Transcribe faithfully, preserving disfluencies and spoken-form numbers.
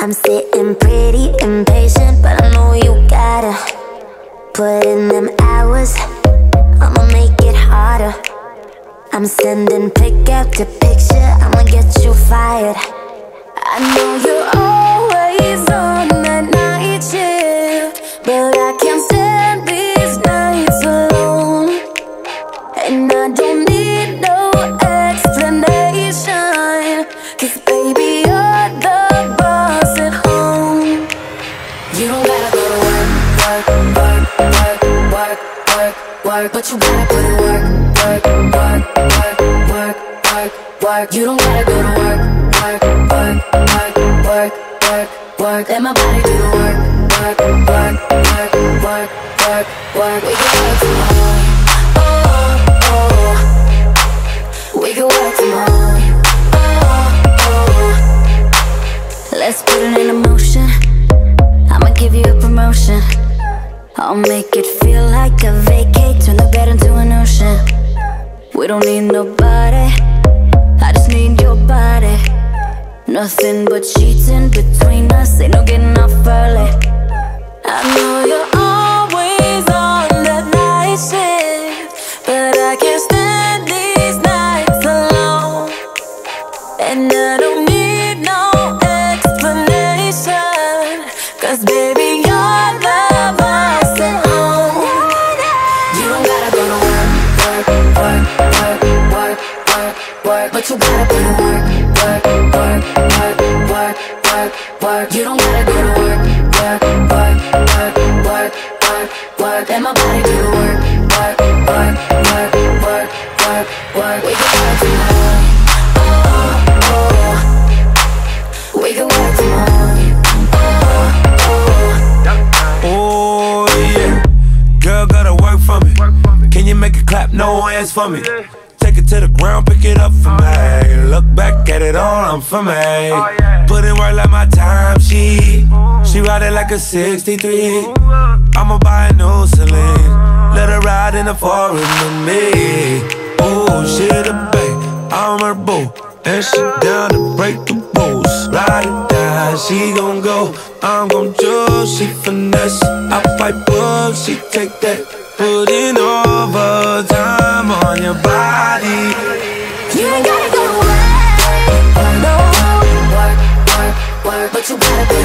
I'm sitting pretty impatient, but I know you gotta put in them hours. I'ma make it harder. I'm sending pick after picture, I'ma get you fired. I know you're always on that night shift, but I can't stand these nights alone. And I don't need no explanation, 'cause baby, you're the boss at home. You don't gotta go to work, work, work, work, work, work, work, but you gotta put in work, work, work, work, work, work, work. You don't gotta go to work, work, work, work, work, work, work. Let my body do the work, work, work, work, work, work, work. We can work tomorrow, oh, oh. We can work tomorrow, oh, oh. Let's put it in motion. I'ma give you a promotion. I'll make it feel like a vacate, turn the bed into an ocean. We don't need nobody, I just need your body. Nothing but sheets in between us, ain't no getting off early. I know you're always on that night shift, but I can't stand these nights alone. And I don't need no explanation, 'cause baby, you're the boss at home. You don't gotta go to work, work, work, work, work, work, work, but you gotta put in work, work, work, work, work, work, work. You don't gotta go to work, work, work, work, work, work, work. Let my body do the work, work, work, work, work, work, work. We can work tomorrow, oh, oh. We can work tomorrow, oh, oh. Oh yeah, girl gotta work for me. Can you make it clap? No hands for me. Take it to the ground, pick it up for me. Look back at it all, I'm for me. Put in work like my time, she She ride it like a sixty-three. I'ma buy a new Celine, let her ride in the forest with me. Oh, she the bae, I'm her boo, and she down to break the rules. Ride or die, she gon' go, I'm gon' choose. She finesse, I fight up, she take that. Putting overtime on your body. You ain't gotta go to work, no. Work, work, work, but you gotta go